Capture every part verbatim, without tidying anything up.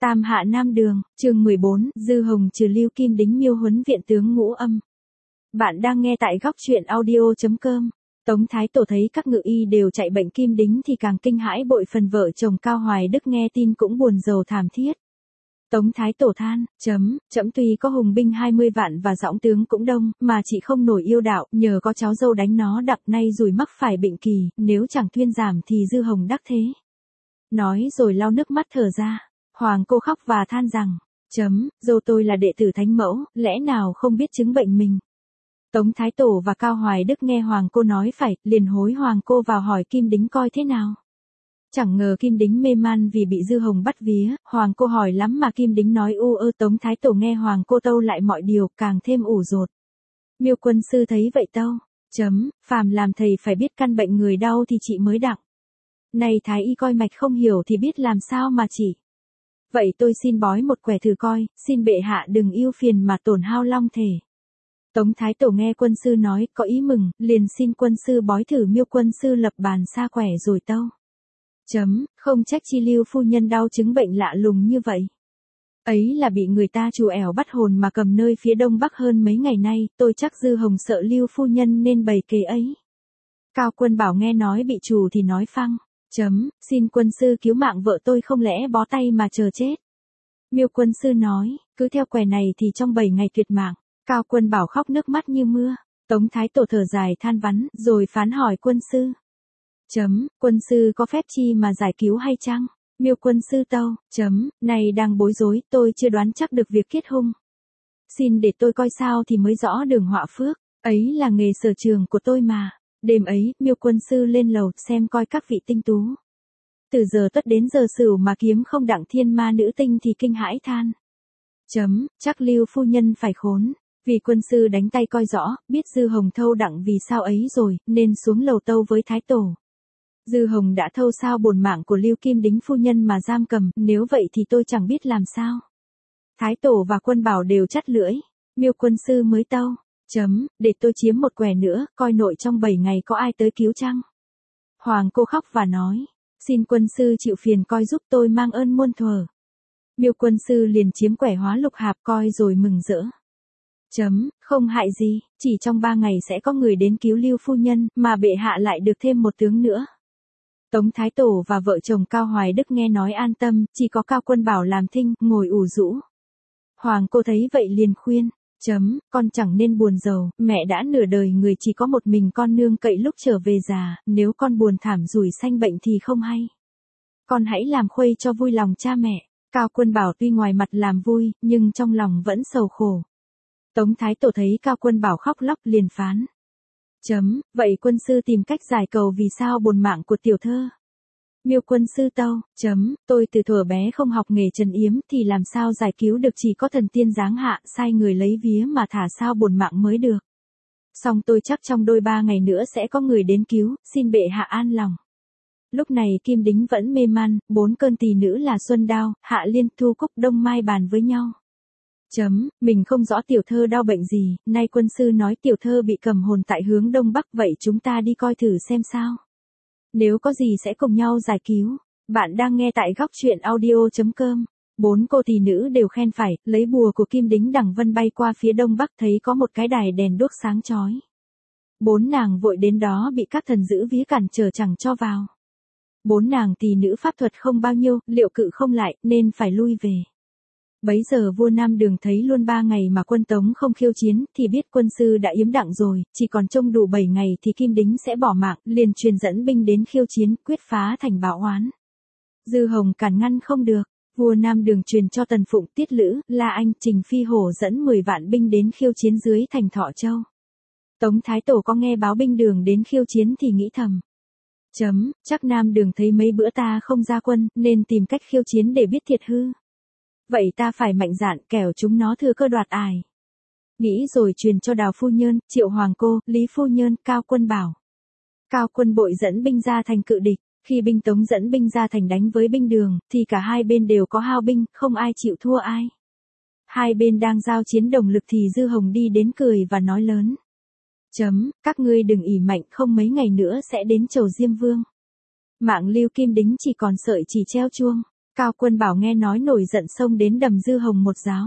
Tam hạ Nam Đường, chương mười bốn, Dư Hồng trừ Lưu Kim Đính miêu huấn viện tướng Ngũ Âm. Bạn đang nghe tại góc truyện audio chấm com. Tống Thái Tổ thấy các ngự y đều chạy bệnh Kim Đính thì càng kinh hãi bội phần, vợ chồng Cao Hoài Đức nghe tin cũng buồn rầu thảm thiết. Tống Thái Tổ than, chấm, chấm tuy có hùng binh hai mươi vạn và dõng tướng cũng đông, mà chị không nổi yêu đạo, nhờ có cháu dâu đánh nó đặng nay rủi mắc phải bệnh kỳ, nếu chẳng thuyên giảm thì Dư Hồng đắc thế. Nói rồi lau nước mắt thở ra. Hoàng cô khóc và than rằng, chấm, dâu tôi là đệ tử thánh mẫu, lẽ nào không biết chứng bệnh mình. Tống Thái Tổ và Cao Hoài Đức nghe Hoàng cô nói phải, liền hối Hoàng cô vào hỏi Kim Đính coi thế nào. Chẳng ngờ Kim Đính mê man vì bị Dư Hồng bắt vía, Hoàng cô hỏi lắm mà Kim Đính nói u ơ. Tống Thái Tổ nghe Hoàng cô tâu lại mọi điều, càng thêm ủ rột. Miêu quân sư thấy vậy tâu, chấm, phàm làm thầy phải biết căn bệnh người đau thì chị mới đặng. Này Thái y coi mạch không hiểu thì biết làm sao mà chỉ. Vậy tôi xin bói một quẻ thử coi, xin bệ hạ đừng yêu phiền mà tổn hao long thể. Tống Thái Tổ nghe quân sư nói, có ý mừng, liền xin quân sư bói thử. Miêu quân sư lập bàn xa quẻ rồi tâu. Chấm, không trách chi Lưu phu nhân đau chứng bệnh lạ lùng như vậy. Ấy là bị người ta trù ẻo bắt hồn mà cầm nơi phía đông bắc hơn mấy ngày nay, tôi chắc Dư Hồng sợ Lưu phu nhân nên bày kế ấy. Cao Quân Bảo nghe nói bị trù thì nói phăng. Chấm, xin quân sư cứu mạng vợ tôi, không lẽ bó tay mà chờ chết. Miêu quân sư nói, cứ theo quẻ này thì trong bảy ngày tuyệt mạng. Cao Quân Bảo khóc nước mắt như mưa. Tống Thái Tổ thở dài than vắn, rồi phán hỏi quân sư. Chấm, quân sư có phép chi mà giải cứu hay chăng? Miêu quân sư tâu, chấm, này đang bối rối, tôi chưa đoán chắc được việc kết hung. Xin để tôi coi sao thì mới rõ đường họa phước, ấy là nghề sở trường của tôi mà. Đêm ấy, Miêu quân sư lên lầu xem coi các vị tinh tú. Từ giờ tất đến giờ Sửu mà kiếm không đặng thiên ma nữ tinh thì kinh hãi than. Chấm, chắc Lưu phu nhân phải khốn. Vì quân sư đánh tay coi rõ, biết Dư Hồng thâu đặng vì sao ấy rồi, nên xuống lầu tâu với Thái Tổ. Dư Hồng đã thâu sao bổn mạng của Lưu Kim Đính phu nhân mà giam cầm, nếu vậy thì tôi chẳng biết làm sao. Thái Tổ và Quân Bảo đều chắt lưỡi. Miêu quân sư mới tâu. Chấm, để tôi chiếm một quẻ nữa, coi nội trong bảy ngày có ai tới cứu chăng. Hoàng cô khóc và nói, xin quân sư chịu phiền coi giúp tôi mang ơn muôn thuở. Miêu quân sư liền chiếm quẻ hóa lục hạp coi rồi mừng rỡ. Chấm, không hại gì, chỉ trong ba ngày sẽ có người đến cứu Lưu phu nhân, mà bệ hạ lại được thêm một tướng nữa. Tống Thái Tổ và vợ chồng Cao Hoài Đức nghe nói an tâm, chỉ có Cao Quân Bảo làm thinh, ngồi ủ rũ. Hoàng cô thấy vậy liền khuyên. Chấm, con chẳng nên buồn rầu, mẹ đã nửa đời người chỉ có một mình con nương cậy lúc trở về già, nếu con buồn thảm rủi sanh bệnh thì không hay. Con hãy làm khuây cho vui lòng cha mẹ. Cao Quân Bảo tuy ngoài mặt làm vui, nhưng trong lòng vẫn sầu khổ. Tống Thái Tổ thấy Cao Quân Bảo khóc lóc liền phán. Chấm, vậy quân sư tìm cách giải cầu vì sao bổn mạng của tiểu thơ. Miêu quân sư tâu, chấm, tôi từ thuở bé không học nghề trần yếm thì làm sao giải cứu được, chỉ có thần tiên giáng hạ, sai người lấy vía mà thả sao bổn mạng mới được. Song tôi chắc trong đôi ba ngày nữa sẽ có người đến cứu, xin bệ hạ an lòng. Lúc này Kim Đính vẫn mê man, bốn cơn tỳ nữ là Xuân Đao, Hạ Liên, Thu Cúc, Đông Mai bàn với nhau. Chấm, mình không rõ tiểu thơ đau bệnh gì, nay quân sư nói tiểu thơ bị cầm hồn tại hướng đông bắc, vậy chúng ta đi coi thử xem sao. Nếu có gì sẽ cùng nhau giải cứu. Bạn đang nghe tại góc truyện audio chấm com. Bốn cô tỳ nữ đều khen phải, lấy bùa của Kim Đính đằng vân bay qua phía đông bắc thấy có một cái đài đèn đuốc sáng chói. Bốn nàng vội đến đó bị các thần giữ vía cản trở chẳng cho vào. Bốn nàng tỳ nữ pháp thuật không bao nhiêu, liệu cự không lại, nên phải lui về. Bấy giờ vua Nam Đường thấy luôn ba ngày mà quân Tống không khiêu chiến, thì biết quân sư đã yếm đặng rồi, chỉ còn trông đủ bảy ngày thì Kim Đính sẽ bỏ mạng, liền truyền dẫn binh đến khiêu chiến, quyết phá thành Bảo Oán. Dư Hồng cản ngăn không được, vua Nam Đường truyền cho Tần Phụng, Tiết Lữ, La Anh, Trình Phi Hổ dẫn mười vạn binh đến khiêu chiến dưới thành Thọ Châu. Tống Thái Tổ có nghe báo binh Đường đến khiêu chiến thì nghĩ thầm. Chấm, chắc Nam Đường thấy mấy bữa ta không ra quân, nên tìm cách khiêu chiến để biết thiệt hư. Vậy ta phải mạnh dạn, kẻo chúng nó thừa cơ đoạt ải. Nghĩ rồi truyền cho Đào phu nhân, Triệu Hoàng cô, Lý phu nhân, Cao Quân Bảo. Cao Quân Bội dẫn binh ra thành cự địch, khi binh Tống dẫn binh ra thành đánh với binh Đường, thì cả hai bên đều có hao binh, không ai chịu thua ai. Hai bên đang giao chiến đồng lực thì Dư Hồng đi đến cười và nói lớn. Chấm, các ngươi đừng ỉ mạnh, không mấy ngày nữa sẽ đến chầu Diêm Vương. Mạng Lưu Kim Đính chỉ còn sợi chỉ treo chuông. Cao Quân Bảo nghe nói nổi giận xông đến đầm Dư Hồng một giáo.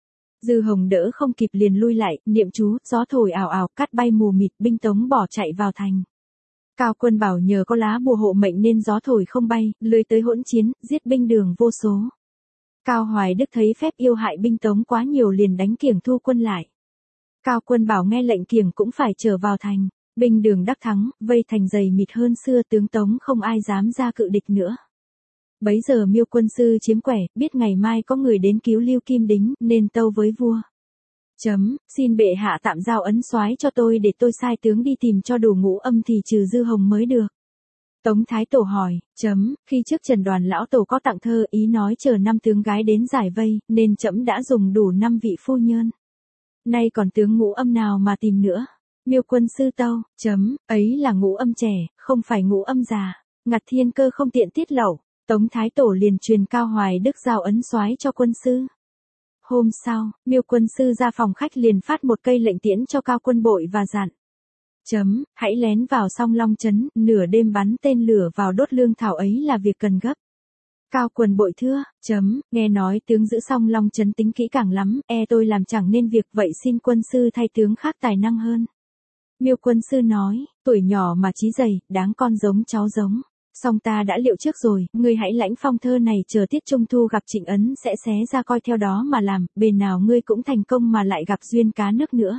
Dư Hồng đỡ không kịp liền lui lại, niệm chú, gió thổi ảo ảo, cát bay mù mịt, binh tống bỏ chạy vào thành. Cao Quân Bảo nhờ có lá bùa hộ mệnh nên gió thổi không bay, lười tới hỗn chiến, giết binh Đường vô số. Cao Hoài Đức thấy phép yêu hại binh tống quá nhiều liền đánh kiểng thu quân lại. Cao Quân Bảo nghe lệnh kiểng cũng phải trở vào thành, binh Đường đắc thắng, vây thành dày mịt hơn xưa, tướng tống không ai dám ra cự địch nữa. Bấy giờ Miêu quân sư chiếm quẻ, biết ngày mai có người đến cứu Lưu Kim Đính, nên tâu với vua. Chấm, xin bệ hạ tạm giao ấn soái cho tôi để tôi sai tướng đi tìm cho đủ ngũ âm thì trừ Dư Hồng mới được. Tống Thái Tổ hỏi, chấm, khi trước Trần Đoàn lão tổ có tặng thơ ý nói chờ năm tướng gái đến giải vây, nên trẫm đã dùng đủ năm vị phu nhân. Nay còn tướng ngũ âm nào mà tìm nữa? Miêu quân sư tâu, chấm, ấy là ngũ âm trẻ, không phải ngũ âm già. Ngặt Thiên Cơ không tiện tiết lộ. Tống Thái Tổ liền truyền Cao Hoài Đức giao ấn soái cho quân sư. Hôm sau, Miêu quân sư ra phòng khách liền phát một cây lệnh tiễn cho Cao Quân Bội và dặn. Chấm, hãy lén vào Song Long trấn, nửa đêm bắn tên lửa vào đốt lương thảo ấy là việc cần gấp. Cao Quân Bội thưa, chấm, nghe nói tướng giữ Song Long trấn tính kỹ càng lắm, e tôi làm chẳng nên việc, vậy xin quân sư thay tướng khác tài năng hơn. Miêu quân sư nói, tuổi nhỏ mà trí dày, đáng con giống cháu giống. Song ta đã liệu trước rồi, ngươi hãy lãnh phong thơ này, chờ tiết trung thu gặp Trịnh Ấn sẽ xé ra coi theo đó mà làm, bề nào ngươi cũng thành công mà lại gặp duyên cá nước nữa.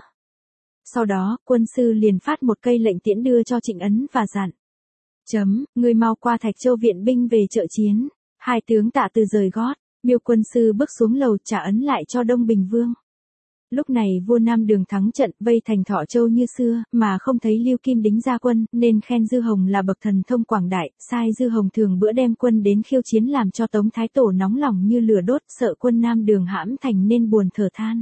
Sau đó, quân sư liền phát một cây lệnh tiễn đưa cho Trịnh Ấn và dặn. Chấm, ngươi mau qua Thạch Châu viện binh về trợ chiến. Hai tướng tạ từ rời gót, Miêu quân sư bước xuống lầu trả ấn lại cho Đông Bình Vương. Lúc này vua Nam Đường thắng trận, vây thành Thọ Châu như xưa, mà không thấy Lưu Kim Đính ra quân, nên khen Dư Hồng là bậc thần thông quảng đại, sai Dư Hồng thường bữa đem quân đến khiêu chiến, làm cho Tống Thái Tổ nóng lòng như lửa đốt, sợ quân Nam Đường hãm thành nên buồn thở than.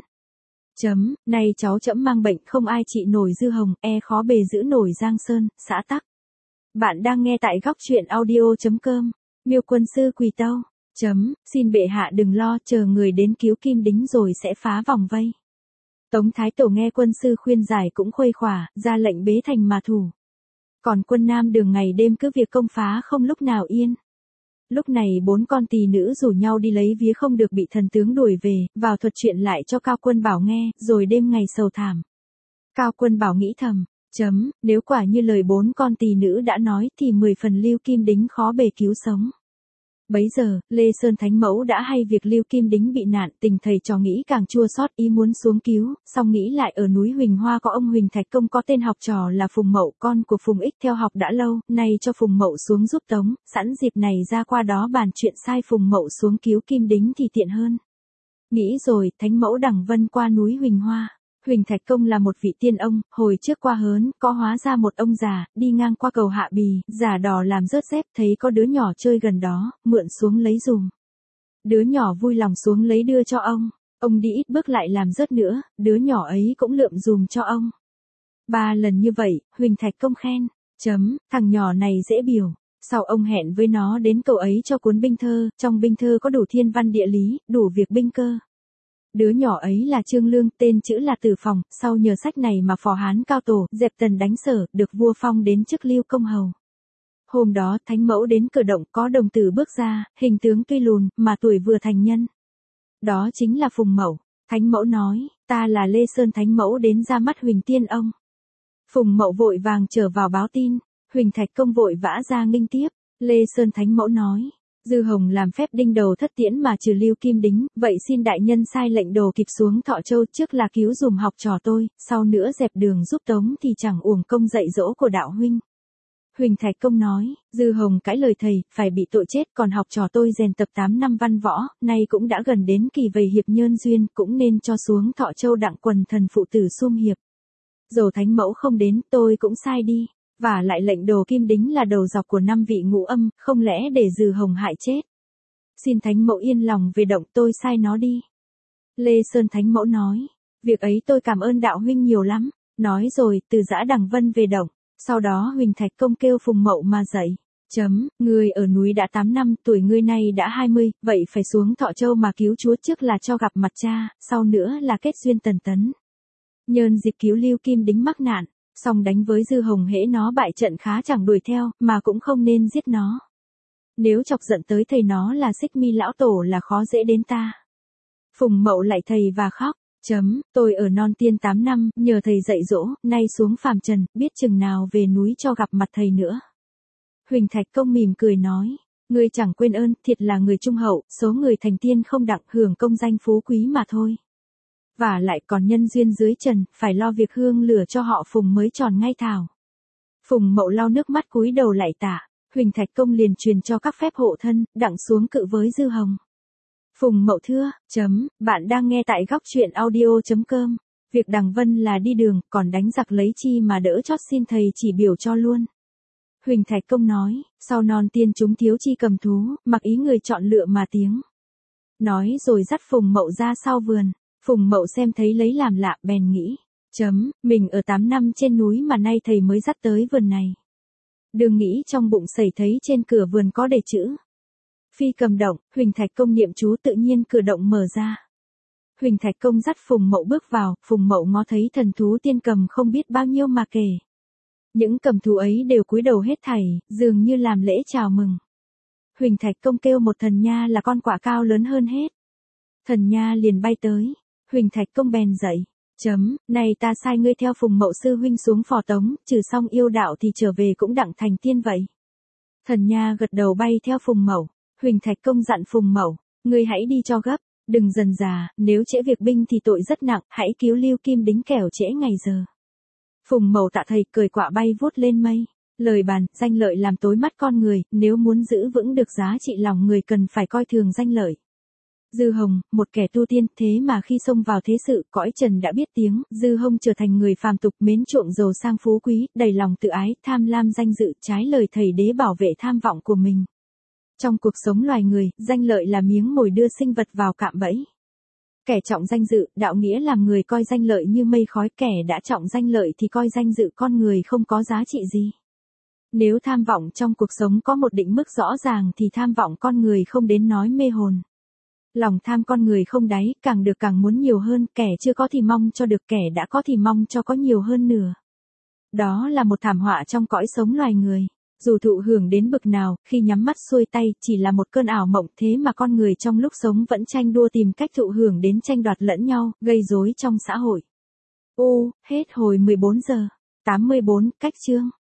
Chấm, nay cháu trẫm mang bệnh, không ai trị nổi Dư Hồng, e khó bề giữ nổi Giang Sơn, xã tắc. Bạn đang nghe tại góc truyện audio chấm com. Miêu quân sư quỳ tâu. Chấm, xin bệ hạ đừng lo, chờ người đến cứu Kim Đính rồi sẽ phá vòng vây. Tống Thái Tổ nghe quân sư khuyên giải cũng khuây khỏa, ra lệnh bế thành mà thủ. Còn quân Nam Đường ngày đêm cứ việc công phá không lúc nào yên. Lúc này bốn con tỳ nữ rủ nhau đi lấy vía không được bị thần tướng đuổi về, vào thuật chuyện lại cho Cao Quân Bảo nghe, rồi đêm ngày sầu thảm. Cao Quân Bảo nghĩ thầm, chấm, nếu quả như lời bốn con tỳ nữ đã nói thì mười phần Lưu Kim Đính khó bề cứu sống. Bấy giờ, Lê Sơn Thánh Mẫu đã hay việc Lưu Kim Đính bị nạn, tình thầy trò nghĩ càng chua xót, ý muốn xuống cứu, song nghĩ lại ở núi Huỳnh Hoa có ông Huỳnh Thạch Công có tên học trò là Phùng Mậu, con của Phùng Ích theo học đã lâu, nay cho Phùng Mậu xuống giúp Tống, sẵn dịp này ra qua đó bàn chuyện sai Phùng Mậu xuống cứu Kim Đính thì tiện hơn. Nghĩ rồi, Thánh Mẫu đẳng vân qua núi Huỳnh Hoa. Huỳnh Thạch Công là một vị tiên ông, hồi trước qua hớn, có hóa ra một ông già, đi ngang qua cầu Hạ Bì, giả đò làm rớt dép, thấy có đứa nhỏ chơi gần đó, mượn xuống lấy dùm. Đứa nhỏ vui lòng xuống lấy đưa cho ông, ông đi ít bước lại làm rớt nữa, đứa nhỏ ấy cũng lượm dùm cho ông. Ba lần như vậy, Huỳnh Thạch Công khen, chấm, thằng nhỏ này dễ biểu. Sau ông hẹn với nó đến cầu ấy cho cuốn binh thơ, trong binh thơ có đủ thiên văn địa lý, đủ việc binh cơ. Đứa nhỏ ấy là Trương Lương, tên chữ là Tử Phòng, sau nhờ sách này mà phò Hán cao tổ, dẹp tần đánh Sở, được vua phong đến chức Lưu Công Hầu. Hôm đó, Thánh Mẫu đến cửa động, có đồng tử bước ra, hình tướng tuy lùn, mà tuổi vừa thành nhân. Đó chính là Phùng Mậu. Thánh Mẫu nói, ta là Lê Sơn Thánh Mẫu đến ra mắt Huỳnh Tiên ông. Phùng Mậu vội vàng trở vào báo tin, Huỳnh Thạch Công vội vã ra nghênh tiếp. Lê Sơn Thánh Mẫu nói, Dư Hồng làm phép đinh đầu thất tiễn mà trừ Lưu Kim Đính, vậy xin đại nhân sai lệnh đồ kịp xuống Thọ Châu, trước là cứu dùm học trò tôi, sau nữa dẹp đường giúp Tống thì chẳng uổng công dạy dỗ của đạo huynh. Huỳnh Thạch Công nói, Dư Hồng cãi lời thầy, phải bị tội chết, còn học trò tôi rèn tập tám năm văn võ, nay cũng đã gần đến kỳ vầy hiệp nhân duyên, cũng nên cho xuống Thọ Châu đặng quần thần phụ tử sum hiệp. Dầu Thánh Mẫu không đến, tôi cũng sai đi. Và lại lệnh đồ Kim Đính là đầu dọc của năm vị ngũ âm, không lẽ để Dư Hồng hại chết. Xin Thánh Mẫu yên lòng về động, tôi sai nó đi. Lê Sơn Thánh Mẫu nói, việc ấy tôi cảm ơn đạo huynh nhiều lắm. Nói rồi, từ giã Đằng Vân về động. Sau đó Huỳnh Thạch Công kêu Phùng Mậu mà dậy. Chấm, ngươi ở núi đã tám năm, tuổi ngươi nay đã hai mươi, vậy phải xuống Thọ Châu mà cứu chúa, trước là cho gặp mặt cha, sau nữa là kết duyên tần tấn. Nhơn dịp cứu Lưu Kim Đính mắc nạn. Song đánh với Dư Hồng hễ nó bại trận khá chẳng đuổi theo, mà cũng không nên giết nó. Nếu chọc giận tới thầy nó là Xích Mi lão tổ là khó dễ đến ta. Phùng Mậu lạy thầy và khóc. Chấm, tôi ở non tiên tám năm, nhờ thầy dạy dỗ, nay xuống phàm trần, biết chừng nào về núi cho gặp mặt thầy nữa. Huỳnh Thạch Công mỉm cười nói, ngươi chẳng quên ơn, thiệt là người trung hậu, số người thành tiên không đặng hưởng công danh phú quý mà thôi. Và lại còn nhân duyên dưới trần, phải lo việc hương lửa cho họ Phùng mới tròn ngay thảo. Phùng Mậu lau nước mắt cúi đầu lạy tạ, Huỳnh Thạch Công liền truyền cho các phép hộ thân, đặng xuống cự với Dư Hồng. Phùng Mậu thưa, chấm, bạn đang nghe tại góc truyện audio.com. Việc Đằng Vân là đi đường, còn đánh giặc lấy chi mà đỡ chót xin thầy chỉ biểu cho luôn. Huỳnh Thạch Công nói, sau non tiên chúng thiếu chi cầm thú, mặc ý người chọn lựa mà tiếng. Nói rồi dắt Phùng Mậu ra sau vườn, Phùng Mậu xem thấy lấy làm lạ bèn nghĩ, chấm, mình ở tám năm trên núi mà nay thầy mới dắt tới vườn này. Đừng nghĩ trong bụng sẩy thấy trên cửa vườn có đề chữ. Phi cầm động, Huỳnh Thạch Công niệm chú tự nhiên cửa động mở ra. Huỳnh Thạch Công dắt Phùng Mậu bước vào, Phùng Mậu ngó thấy thần thú tiên cầm không biết bao nhiêu mà kể. Những cầm thú ấy đều cúi đầu hết thảy, dường như làm lễ chào mừng. Huỳnh Thạch Công kêu một thần nha là con quạ cao lớn hơn hết. Thần nha liền bay tới, Huỳnh Thạch Công bèn dậy, chấm, này ta sai ngươi theo Phùng Mậu sư huynh xuống phò tống, trừ xong yêu đạo thì trở về cũng đặng thành tiên vậy. Thần nha gật đầu bay theo Phùng Mậu, Huỳnh Thạch Công dặn Phùng Mậu, ngươi hãy đi cho gấp, đừng dần dà, nếu trễ việc binh thì tội rất nặng, hãy cứu Lưu Kim Đính kẻo trễ ngày giờ. Phùng Mậu tạ thầy cười quạ bay vút lên mây, lời bàn, danh lợi làm tối mắt con người, nếu muốn giữ vững được giá trị lòng người cần phải coi thường danh lợi. Dư Hồng, một kẻ tu tiên, thế mà khi xông vào thế sự, cõi trần đã biết tiếng, Dư Hồng trở thành người phàm tục mến chuộng giàu sang phú quý, đầy lòng tự ái, tham lam danh dự, trái lời thầy đế bảo vệ tham vọng của mình. Trong cuộc sống loài người, danh lợi là miếng mồi đưa sinh vật vào cạm bẫy. Kẻ trọng danh dự, đạo nghĩa làm người coi danh lợi như mây khói, kẻ đã trọng danh lợi thì coi danh dự con người không có giá trị gì. Nếu tham vọng trong cuộc sống có một định mức rõ ràng thì tham vọng con người không đến nói mê hồn. Lòng tham con người không đáy, càng được càng muốn nhiều hơn, kẻ chưa có thì mong cho được, kẻ đã có thì mong cho có nhiều hơn nữa. Đó là một thảm họa trong cõi sống loài người. Dù thụ hưởng đến bực nào, khi nhắm mắt xuôi tay, chỉ là một cơn ảo mộng, thế mà con người trong lúc sống vẫn tranh đua tìm cách thụ hưởng đến tranh đoạt lẫn nhau, gây rối trong xã hội. Ô, hết hồi mười bốn giờ. tám mươi bốn, cách chương.